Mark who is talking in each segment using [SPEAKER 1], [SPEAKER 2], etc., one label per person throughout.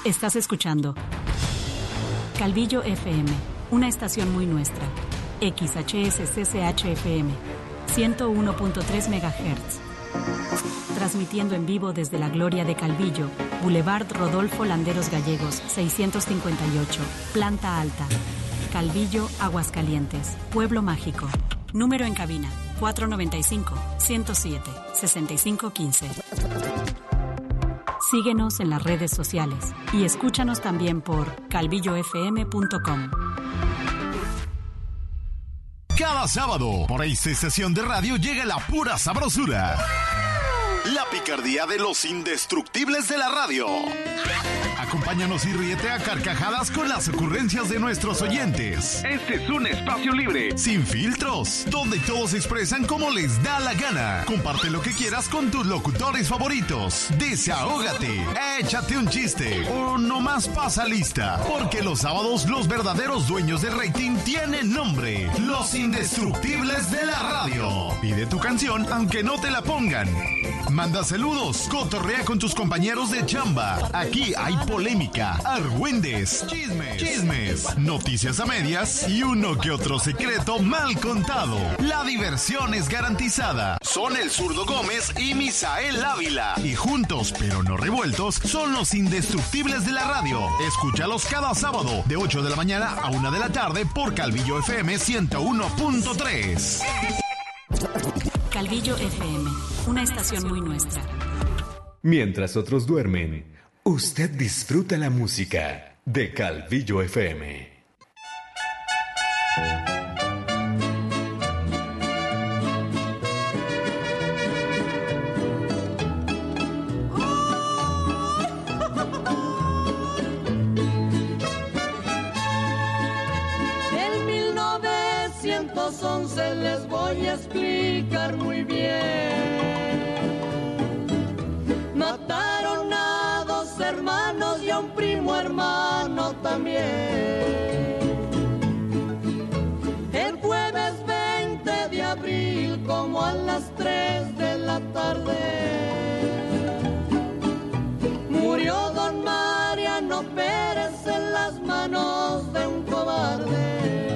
[SPEAKER 1] Estás escuchando Calvillo FM, una estación muy nuestra. XHSCCH-FM, 101.3 MHz. Transmitiendo en vivo desde la Gloria de Calvillo, Boulevard Rodolfo Landeros Gallegos, 658, Planta Alta. Calvillo, Aguascalientes, Pueblo Mágico. Número en cabina, 495-107-6515. Síguenos en las redes sociales y escúchanos también por calvillofm.com.
[SPEAKER 2] Cada sábado, por esta estación de radio llega la pura sabrosura. La picardía de los indestructibles de la radio. Acompáñanos y ríete a carcajadas con las ocurrencias de nuestros oyentes.
[SPEAKER 3] Este es un espacio libre,
[SPEAKER 2] sin filtros, donde todos expresan como les da la gana. Comparte lo que quieras con tus locutores favoritos. Desahógate, échate un chiste o nomás pasa lista, porque los sábados los verdaderos dueños del rating tienen nombre: los indestructibles de la radio. Pide tu canción aunque no te la pongan. Manda saludos, cotorrea con tus compañeros de chamba. Aquí hay polémica, argüendes, chismes, noticias a medias y uno que otro secreto mal contado. La diversión es garantizada. Son el Zurdo Gómez y Misael Ávila. Y juntos, pero no revueltos, son los indestructibles de la radio. Escúchalos cada sábado, de 8 de la mañana a 1 de la tarde por Calvillo FM 101.3.
[SPEAKER 1] Calvillo FM, una estación muy nuestra.
[SPEAKER 4] Mientras otros duermen, usted disfruta la música de Calvillo FM.
[SPEAKER 5] En 1911 les voy a explicar muy bien. Mataron a dos hermanos y a un primo hermano también. El jueves 20 de abril, como a las 3 de la tarde, murió don Mariano Pérez en las manos de un cobarde.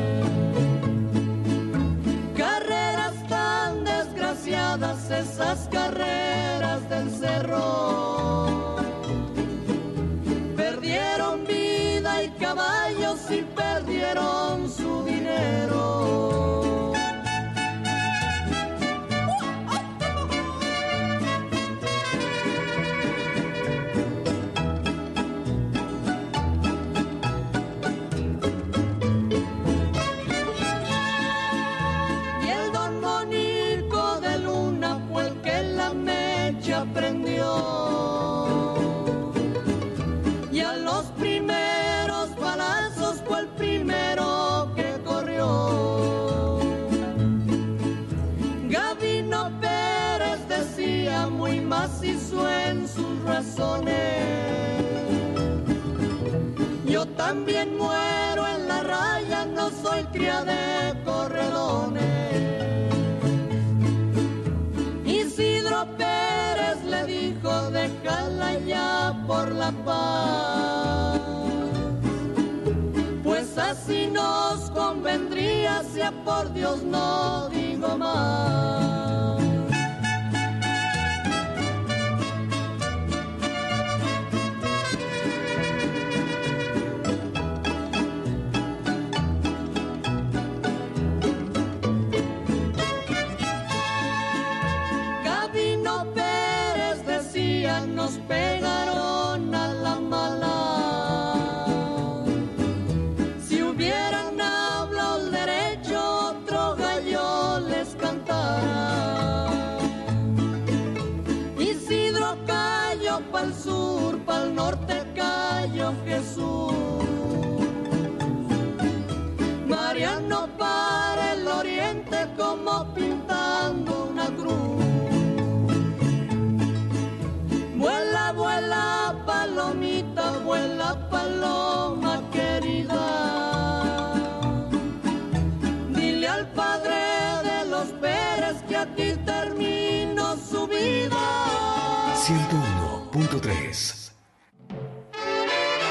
[SPEAKER 5] Carreras tan desgraciadas, esas carreras del cerro. Perdieron vida y caballos y perdieron su dinero. Y el don Monico de Luna fue el que la mecha prendió. Y a los primeros balazos fue el primero que corrió. Gabino Pérez decía muy macizo en sus razones: yo también muero en la raya, no soy cría de corredones. Isidro Pérez le dijo: déjala ya por la paz, pues así nos convendría, sea por Dios no digo más. Gabino Pérez decía: nos pegaron a la mala. Si hubieran hablado el derecho, otro gallo les cantara. Isidro cayó pa'l sur, pa'l norte cayó Jesús. Mariano para el oriente como pintando una cruz. Vuela, vuela, palomita, vuela, paloma querida. Dile al padre de los Pérez que aquí terminó su vida.
[SPEAKER 4] 101.3.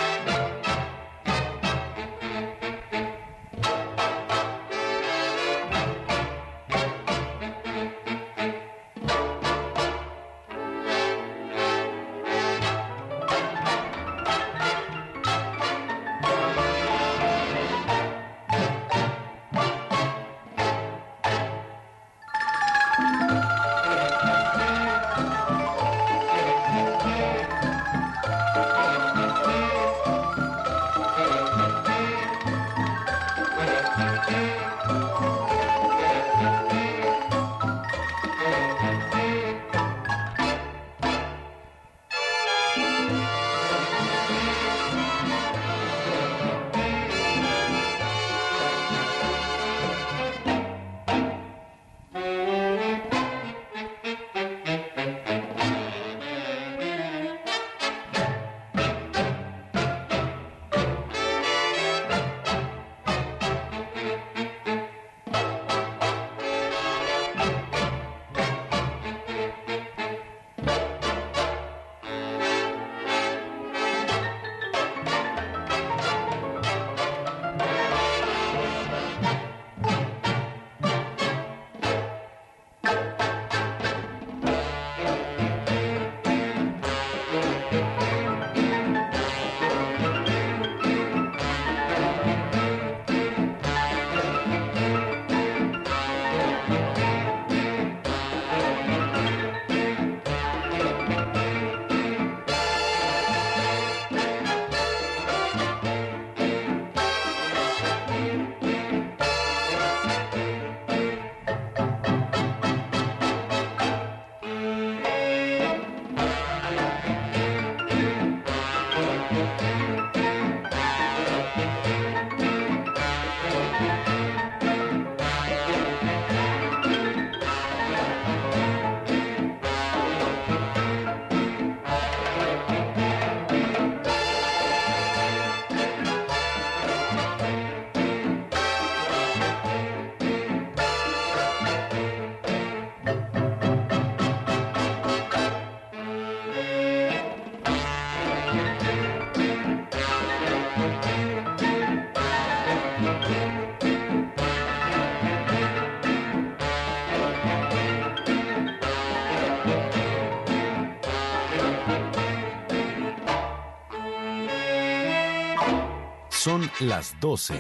[SPEAKER 6] Son las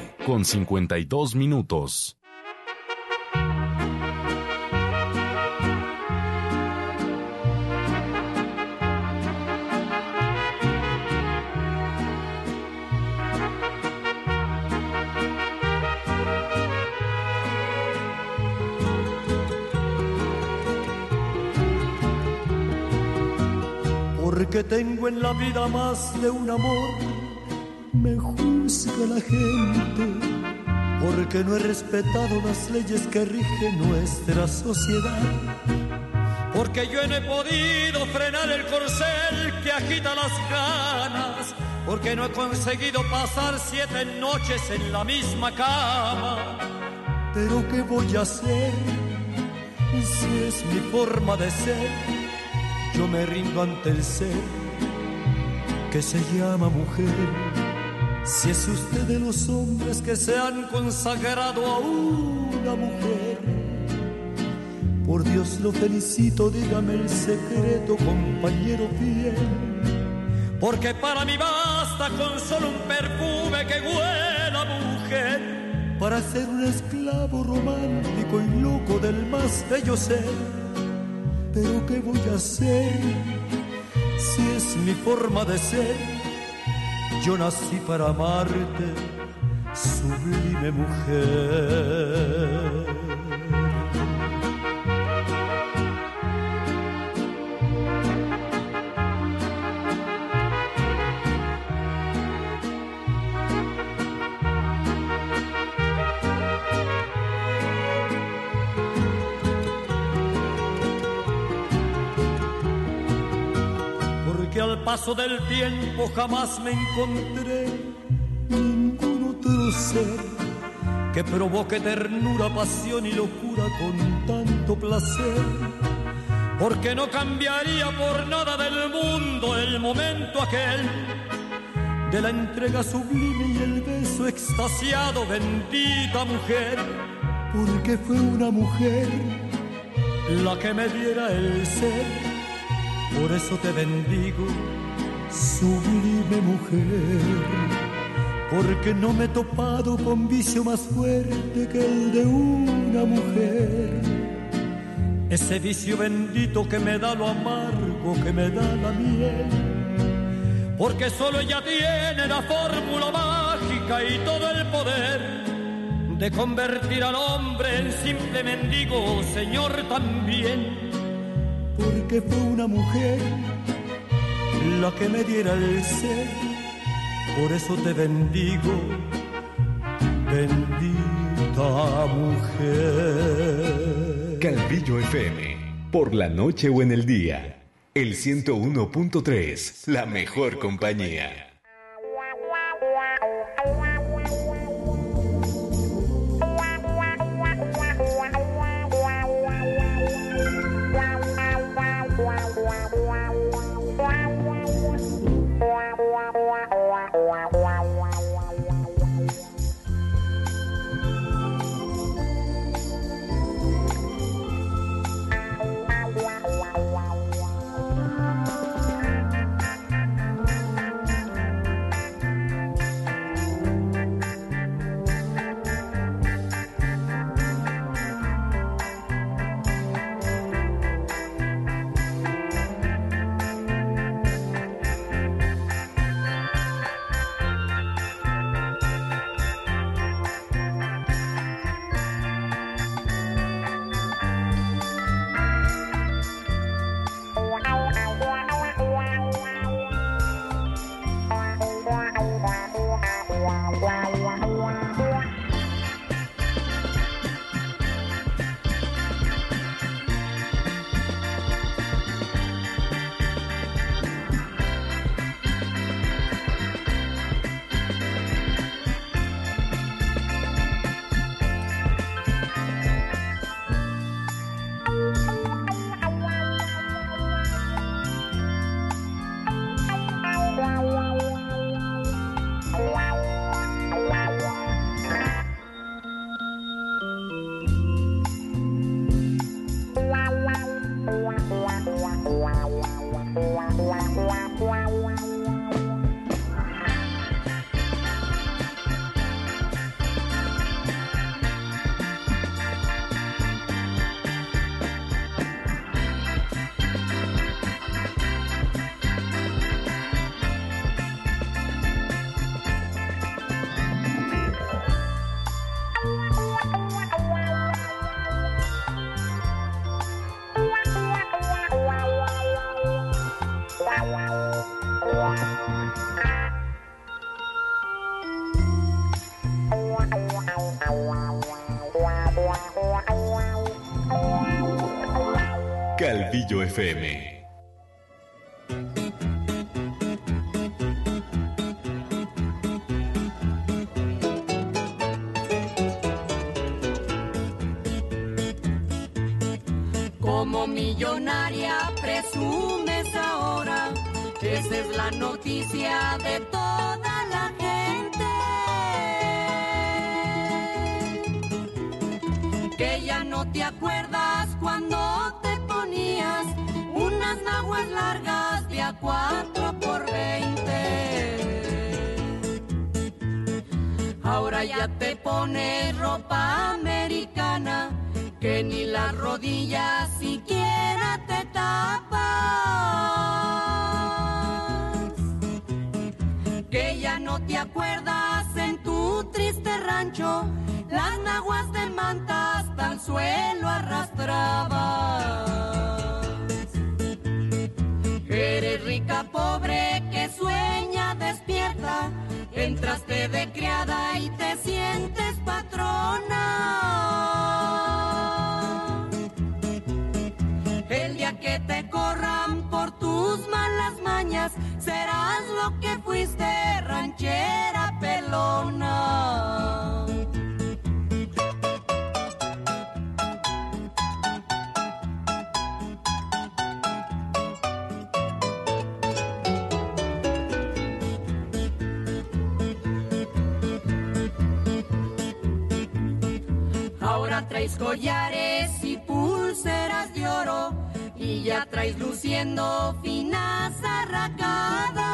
[SPEAKER 6] 12:52.
[SPEAKER 7] Porque tengo en la vida más de un amor, me juzga la gente, porque no he respetado las leyes que rigen nuestra sociedad.
[SPEAKER 8] Porque yo no he podido frenar el corcel que agita las ganas, porque no he conseguido pasar 7 noches en la misma cama.
[SPEAKER 7] Pero ¿qué voy a hacer si es mi forma de ser? Yo me rindo ante el ser que se llama mujer. Si es usted de los hombres que se han consagrado a una mujer, por Dios lo felicito, dígame el secreto, compañero fiel.
[SPEAKER 8] Porque para mí basta con solo un perfume que huela a mujer,
[SPEAKER 7] para ser un esclavo romántico y loco del más bello ser. Pero ¿qué voy a hacer si es mi forma de ser? Yo nací para amarte, sublime mujer.
[SPEAKER 8] que al paso del tiempo jamás me encontré
[SPEAKER 7] ningún otro ser
[SPEAKER 8] que provoque ternura, pasión y locura con tanto placer. Porque no cambiaría por nada del mundo el momento aquel
[SPEAKER 7] de la entrega sublime y el beso extasiado, bendita mujer. Porque fue una mujer
[SPEAKER 8] la que me diera el ser.
[SPEAKER 7] Por eso te bendigo, sublime mujer, porque no me he topado con vicio más fuerte que el de una mujer.
[SPEAKER 8] Ese vicio bendito que me da lo amargo, que me da la miel. Porque solo ella tiene la fórmula mágica y todo el poder de convertir al hombre en simple mendigo, Señor, también.
[SPEAKER 7] Porque fue una mujer la que me diera el ser. Por eso te bendigo, bendita mujer.
[SPEAKER 4] Calvillo FM, por la noche o en el día. El 101.3, la mejor compañía. Calvillo FM.
[SPEAKER 5] Como millonaria presumes ahora, esa es la noticia de toda la gente. Que ya no te acuerdas cuando te ponías unas naguas largas de a 4x20. Ahora ya te pones ropa americana, que ni las rodillas siquiera te tapas. Que ya no te acuerdas en tu triste rancho, las naguas de manta hasta el suelo arrastrabas. Eres rica, pobre, que sueña despierta, entraste de criada y te sientes patrona. El día que te corran por tus malas mañas, serás lo que fuiste, ranchera pelona. Ahora traes collares y pulseras de oro, y ya traes luciendo finas arracadas.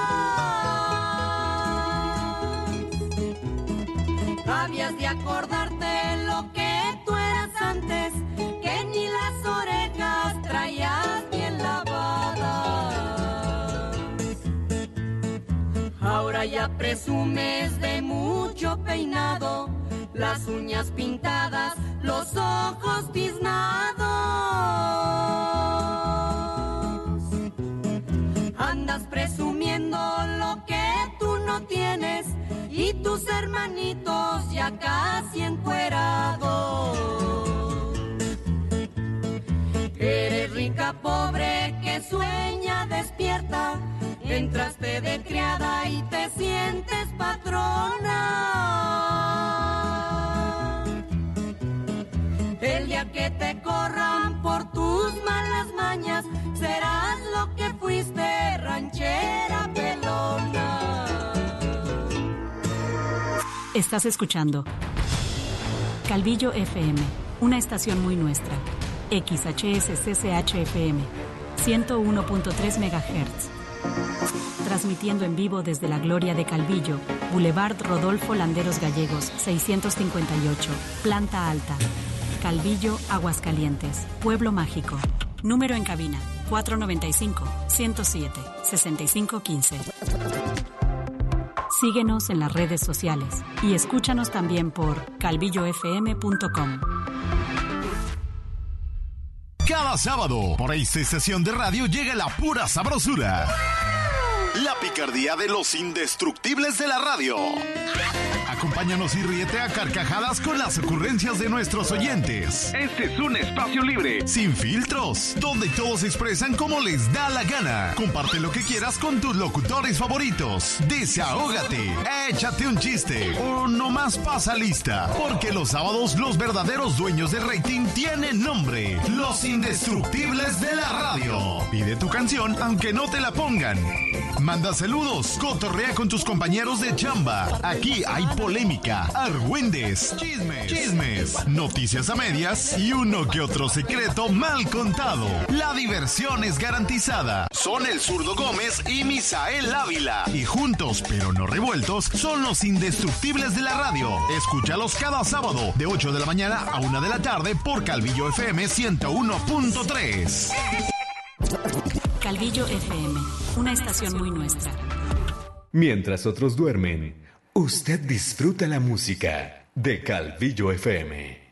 [SPEAKER 5] Habías de acordarte lo que tú eras antes, que ni las orejas traías bien lavadas. Ahora ya presumes de mucho peinado, las uñas pintadas, los ojos tiznados. Andas presumiendo lo que tú no tienes, y tus hermanitos ya casi encuerados. Eres rica, pobre, que sueña despierta, entraste de criada y te sientes patrona. El día que te corran por tus malas mañas, serás lo que fuiste, ranchera pelona.
[SPEAKER 1] Estás escuchando Calvillo FM, una estación muy nuestra. XHSCCH-FM, 101.3 MHz. Transmitiendo en vivo desde la Gloria de Calvillo, Boulevard Rodolfo Landeros Gallegos, 658, planta alta. Calvillo, Aguascalientes, Pueblo Mágico. Número en cabina, 495-107-6515. Síguenos en las redes sociales y escúchanos también por calvillofm.com.
[SPEAKER 2] Cada sábado, por esta estación de radio llega la pura sabrosura. La picardía de los indestructibles de la radio. Acompáñanos y ríete a carcajadas con las ocurrencias de nuestros oyentes.
[SPEAKER 3] Este es un espacio libre,
[SPEAKER 2] sin filtros, donde todos expresan como les da la gana. Comparte lo que quieras con tus locutores favoritos. Desahógate, échate un chiste o nomás pasa lista. Porque los sábados los verdaderos dueños del rating tienen nombre. Los indestructibles de la radio. Pide tu canción aunque no te la pongan. Manda saludos, cotorrea con tus compañeros de chamba. Aquí hay polémica, argüendes, chismes, noticias a medias y uno que otro secreto mal contado. La diversión es garantizada. Son el Zurdo Gómez y Misael Ávila. Y juntos, pero no revueltos, son los indestructibles de la radio. Escúchalos cada sábado, de 8 de la mañana a 1 de la tarde por Calvillo FM 101.3.
[SPEAKER 1] Calvillo FM, una estación muy nuestra.
[SPEAKER 4] Mientras otros duermen, usted disfruta la música de Calvillo FM.